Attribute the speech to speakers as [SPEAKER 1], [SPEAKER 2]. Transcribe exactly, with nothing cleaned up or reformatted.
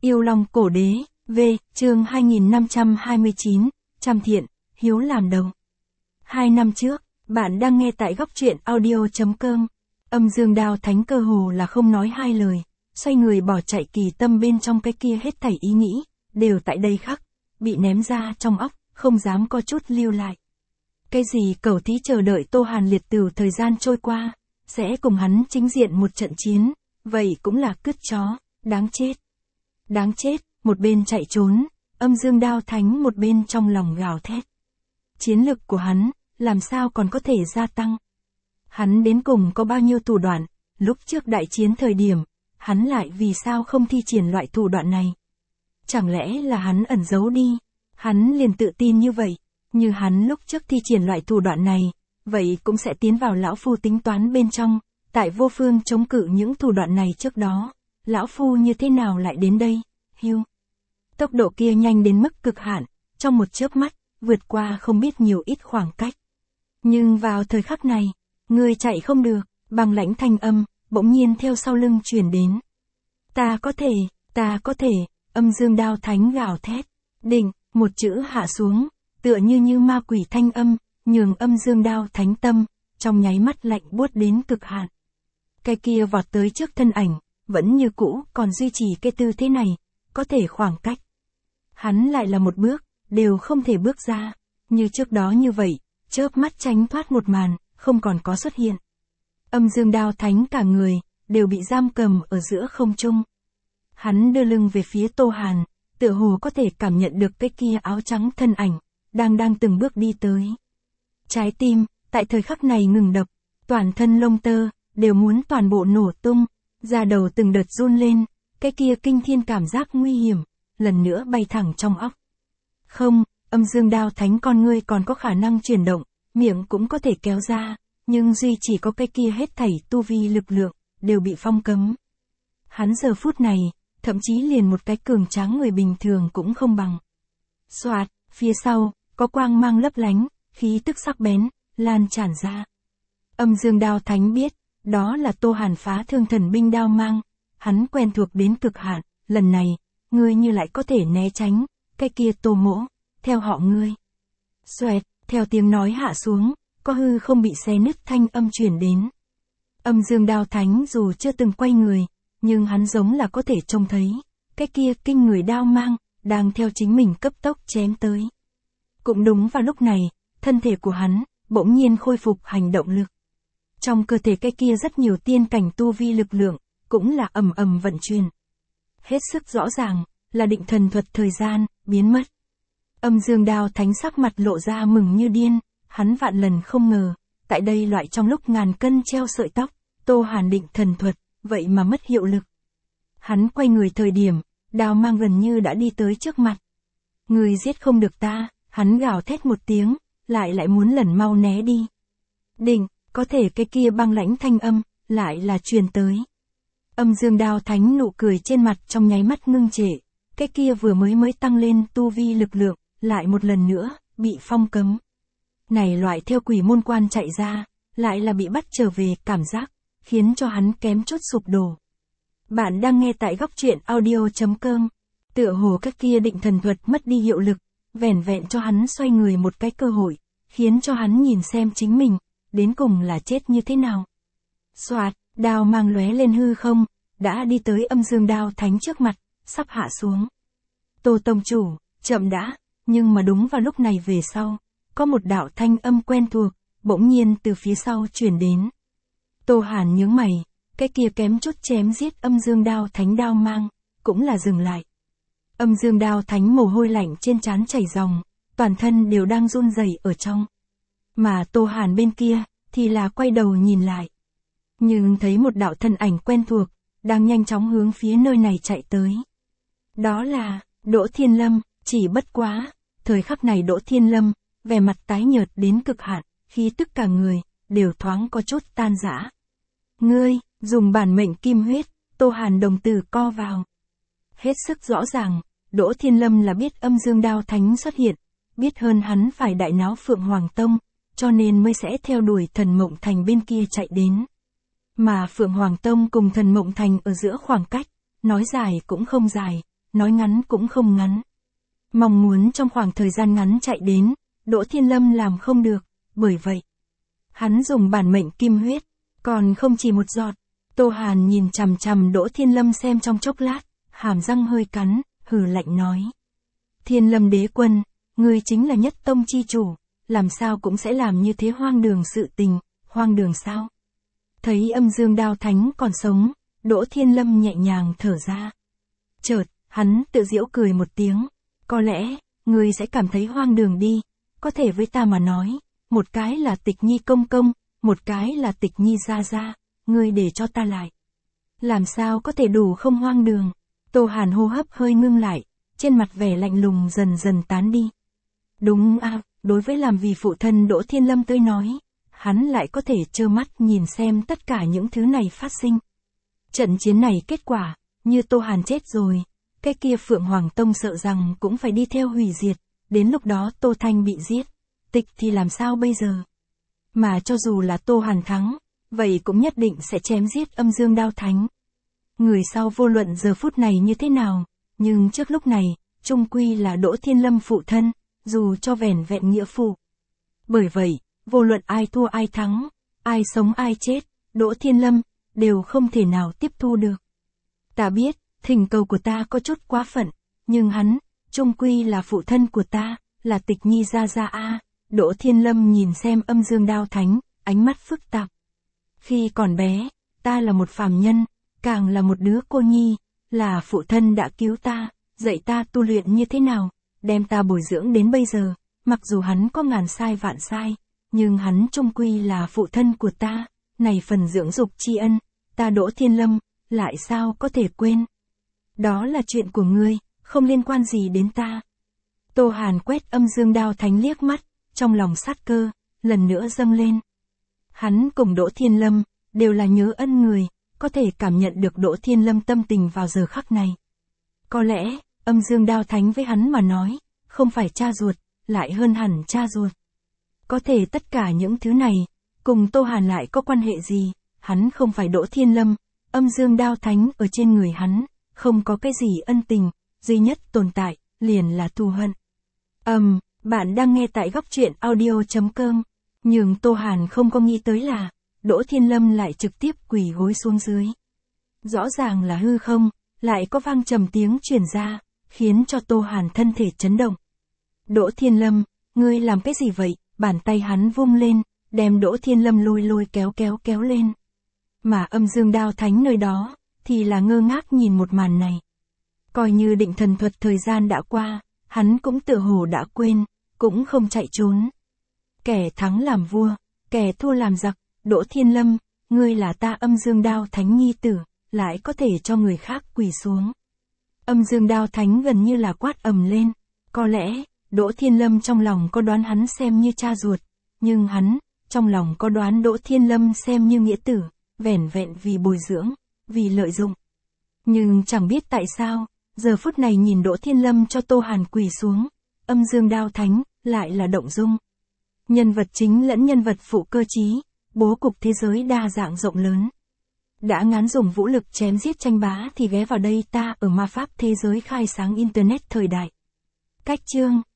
[SPEAKER 1] Yêu Long Cổ Đế, V, chương hai nghìn năm trăm hai mươi chín, Trăm Thiện, Hiếu làm đầu. Hai năm trước, bạn đang nghe tại góc truyện audio chấm com. Âm Dương Đao Thánh cơ hồ là không nói hai lời, xoay người bỏ chạy, kỳ tâm bên trong cái kia hết thảy ý nghĩ, đều tại đây khắc, bị ném ra trong óc, không dám có chút lưu lại. Cái gì cẩu thí chờ đợi Tô Hàn liệt tửu thời gian trôi qua, sẽ cùng hắn chính diện một trận chiến, vậy cũng là cứt chó, đáng chết. Đáng chết, một bên chạy trốn, Âm Dương Đao Thánh một bên trong lòng gào thét. Chiến lực của hắn, làm sao còn có thể gia tăng? Hắn đến cùng có bao nhiêu thủ đoạn, lúc trước đại chiến thời điểm, hắn lại vì sao không thi triển loại thủ đoạn này? Chẳng lẽ là hắn ẩn giấu đi? Hắn liền tự tin như vậy, như hắn lúc trước thi triển loại thủ đoạn này, vậy cũng sẽ tiến vào lão phu tính toán bên trong, tại vô phương chống cự những thủ đoạn này trước đó, lão phu như thế nào lại đến đây? Hiu. Tốc độ kia nhanh đến mức cực hạn, trong một chớp mắt, vượt qua không biết nhiều ít khoảng cách. Nhưng vào thời khắc này, người chạy không được, bằng lãnh thanh âm, bỗng nhiên theo sau lưng truyền đến. Ta có thể, ta có thể, Âm Dương Đao Thánh gào thét. Định, một chữ hạ xuống, tựa như như ma quỷ thanh âm, nhường Âm Dương Đao Thánh tâm, trong nháy mắt lạnh buốt đến cực hạn. Cái kia vọt tới trước thân ảnh, vẫn như cũ, còn duy trì cái tư thế này, có thể khoảng cách. Hắn lại là một bước, đều không thể bước ra, như trước đó như vậy, chớp mắt tránh thoát một màn, không còn có xuất hiện. Âm Dương Đao Thánh cả người, đều bị giam cầm ở giữa không trung. Hắn đưa lưng về phía Tô Hàn, tựa hồ có thể cảm nhận được cái kia áo trắng thân ảnh, đang đang từng bước đi tới. Trái tim, tại thời khắc này ngừng đập, toàn thân lông tơ, đều muốn toàn bộ nổ tung, da đầu từng đợt run lên, cái kia kinh thiên cảm giác nguy hiểm, lần nữa bay thẳng trong óc. Không, Âm Dương Đao Thánh con ngươi còn có khả năng chuyển động, miệng cũng có thể kéo ra, nhưng duy chỉ có cái kia hết thảy tu vi lực lượng, đều bị phong cấm. Hắn giờ phút này, thậm chí liền một cái cường tráng người bình thường cũng không bằng. Soạt, phía sau, có quang mang lấp lánh, khí tức sắc bén, lan tràn ra. Âm Dương Đao Thánh biết, đó là Tô Hàn phá thương thần binh đao mang, hắn quen thuộc đến cực hạn, lần này, ngươi như lại có thể né tránh, cái kia Tô Mỗ, theo họ ngươi. Xoẹt, theo tiếng nói hạ xuống, có hư không bị xé nứt thanh âm truyền đến. Âm Dương Đao Thánh dù chưa từng quay người, nhưng hắn giống là có thể trông thấy, cái kia kinh người đao mang, đang theo chính mình cấp tốc chém tới. Cũng đúng vào lúc này, thân thể của hắn, bỗng nhiên khôi phục hành động lực. Trong cơ thể cái kia rất nhiều tiên cảnh tu vi lực lượng, cũng là ầm ầm vận chuyển. Hết sức rõ ràng, là định thần thuật thời gian, biến mất. Âm Dương Đao Thánh sắc mặt lộ ra mừng như điên, hắn vạn lần không ngờ, tại đây loại trong lúc ngàn cân treo sợi tóc, Tô Hàn định thần thuật, vậy mà mất hiệu lực. Hắn quay người thời điểm, đao mang gần như đã đi tới trước mặt. Người giết không được ta, hắn gào thét một tiếng, lại lại muốn lần mau né đi. Định, có thể cái kia băng lãnh thanh âm, lại là truyền tới. Âm Dương Đao Thánh nụ cười trên mặt trong nháy mắt ngưng trệ, cái kia vừa mới mới tăng lên tu vi lực lượng, lại một lần nữa, bị phong cấm. Này loại theo quỷ môn quan chạy ra, lại là bị bắt trở về cảm giác, khiến cho hắn kém chút sụp đổ. Bạn đang nghe tại góc truyện audio chấm com, tựa hồ các kia định thần thuật mất đi hiệu lực, vẻn vẹn cho hắn xoay người một cái cơ hội, khiến cho hắn nhìn xem chính mình, đến cùng là chết như thế nào. Soạt, đao mang lóe lên hư không, đã đi tới Âm Dương Đao Thánh trước mặt, sắp hạ xuống. Tô tông chủ, chậm đã, nhưng mà đúng vào lúc này về sau, có một đạo thanh âm quen thuộc, bỗng nhiên từ phía sau truyền đến. Tô Hàn nhướng mày, cái kia kém chút chém giết Âm Dương Đao Thánh đao mang, cũng là dừng lại. Âm Dương Đao Thánh mồ hôi lạnh trên trán chảy ròng, toàn thân đều đang run rẩy ở trong. Mà Tô Hàn bên kia, thì là quay đầu nhìn lại. Nhưng thấy một đạo thân ảnh quen thuộc, đang nhanh chóng hướng phía nơi này chạy tới. Đó là, Đỗ Thiên Lâm, chỉ bất quá, thời khắc này Đỗ Thiên Lâm, vẻ mặt tái nhợt đến cực hạn, khí tức cả người, đều thoáng có chút tan rã. Ngươi, dùng bản mệnh kim huyết, Tô Hàn đồng tử co vào. Hết sức rõ ràng, Đỗ Thiên Lâm là biết Âm Dương Đao Thánh xuất hiện, biết hơn hắn phải đại náo Phượng Hoàng Tông, cho nên mới sẽ theo đuổi Thần Mộng Thành bên kia chạy đến. Mà Phượng Hoàng Tông cùng Thần Mộng Thành ở giữa khoảng cách, nói dài cũng không dài, nói ngắn cũng không ngắn. Mong muốn trong khoảng thời gian ngắn chạy đến, Đỗ Thiên Lâm làm không được, bởi vậy. Hắn dùng bản mệnh kim huyết, còn không chỉ một giọt. Tô Hàn nhìn chằm chằm Đỗ Thiên Lâm xem trong chốc lát, hàm răng hơi cắn, hừ lạnh nói. Thiên Lâm đế quân, ngươi chính là nhất tông chi chủ, làm sao cũng sẽ làm như thế hoang đường sự tình, hoang đường sao? Thấy âm dương đao thánh còn sống, Đỗ Thiên Lâm nhẹ nhàng thở ra. Chợt, hắn tự giễu cười một tiếng, có lẽ, ngươi sẽ cảm thấy hoang đường đi, có thể với ta mà nói, một cái là Tịch Nhi công công, một cái là Tịch Nhi gia gia, ngươi để cho ta lại. Làm sao có thể đủ không hoang đường? Tô Hàn hô hấp hơi ngưng lại, trên mặt vẻ lạnh lùng dần dần tán đi. Đúng à, đối với làm vì phụ thân Đỗ Thiên Lâm tới nói, hắn lại có thể trơ mắt nhìn xem tất cả những thứ này phát sinh. Trận chiến này kết quả, như Tô Hàn chết rồi, cái kia Phượng Hoàng Tông sợ rằng cũng phải đi theo hủy diệt, đến lúc đó Tô Thanh bị giết, Tịch thì làm sao bây giờ? Mà cho dù là Tô Hàn thắng, vậy cũng nhất định sẽ chém giết âm dương đao thánh. Người sau vô luận giờ phút này như thế nào, nhưng trước lúc này, chung quy là Đỗ Thiên Lâm phụ thân, dù cho vẻn vẹn nghĩa phụ. Bởi vậy, vô luận ai thua ai thắng, ai sống ai chết, Đỗ Thiên Lâm, đều không thể nào tiếp thu được. Ta biết, thỉnh cầu của ta có chút quá phận, nhưng hắn, chung quy là phụ thân của ta, là Tịch Nhi gia gia a. Đỗ Thiên Lâm nhìn xem âm dương đao thánh, ánh mắt phức tạp. Khi còn bé, ta là một phàm nhân, càng là một đứa cô nhi, là phụ thân đã cứu ta, dạy ta tu luyện như thế nào, đem ta bồi dưỡng đến bây giờ, mặc dù hắn có ngàn sai vạn sai, nhưng hắn chung quy là phụ thân của ta, này phần dưỡng dục tri ân, ta Đỗ Thiên Lâm, lại sao có thể quên. Đó là chuyện của ngươi, không liên quan gì đến ta. Tô Hàn quét âm dương đao thánh liếc mắt, trong lòng sát cơ, lần nữa dâng lên. Hắn cùng Đỗ Thiên Lâm, đều là nhớ ân người, có thể cảm nhận được Đỗ Thiên Lâm tâm tình vào giờ khắc này. Có lẽ, âm dương đao thánh với hắn mà nói, không phải cha ruột, lại hơn hẳn cha ruột. Có thể tất cả những thứ này, cùng Tô Hàn lại có quan hệ gì, hắn không phải Đỗ Thiên Lâm, âm dương đao thánh ở trên người hắn, không có cái gì ân tình, duy nhất tồn tại, liền là thù hận. Ầm, um, bạn đang nghe tại góc truyện audio chấm com, nhưng Tô Hàn không có nghĩ tới là, Đỗ Thiên Lâm lại trực tiếp quỳ gối xuống dưới. Rõ ràng là hư không, lại có vang trầm tiếng truyền ra, khiến cho Tô Hàn thân thể chấn động. Đỗ Thiên Lâm, ngươi làm cái gì vậy? Bàn tay hắn vung lên, đem Đỗ Thiên Lâm lôi lôi kéo kéo kéo lên. Mà âm dương đao thánh nơi đó, thì là ngơ ngác nhìn một màn này. Coi như định thần thuật thời gian đã qua, hắn cũng tựa hồ đã quên, cũng không chạy trốn. Kẻ thắng làm vua, kẻ thua làm giặc, Đỗ Thiên Lâm, ngươi là ta âm dương đao thánh nhi tử, lại có thể cho người khác quỳ xuống. Âm dương đao thánh gần như là quát ầm lên, có lẽ, Đỗ Thiên Lâm trong lòng có đoán hắn xem như cha ruột, nhưng hắn, trong lòng có đoán Đỗ Thiên Lâm xem như nghĩa tử, vẻn vẹn vì bồi dưỡng, vì lợi dụng. Nhưng chẳng biết tại sao, giờ phút này nhìn Đỗ Thiên Lâm cho Tô Hàn quỳ xuống, âm dương đao thánh, lại là động dung. Nhân vật chính lẫn nhân vật phụ cơ trí, bố cục thế giới đa dạng rộng lớn. Đã ngán dùng vũ lực chém giết tranh bá thì ghé vào đây ta ở ma pháp thế giới khai sáng Internet thời đại. Cách chương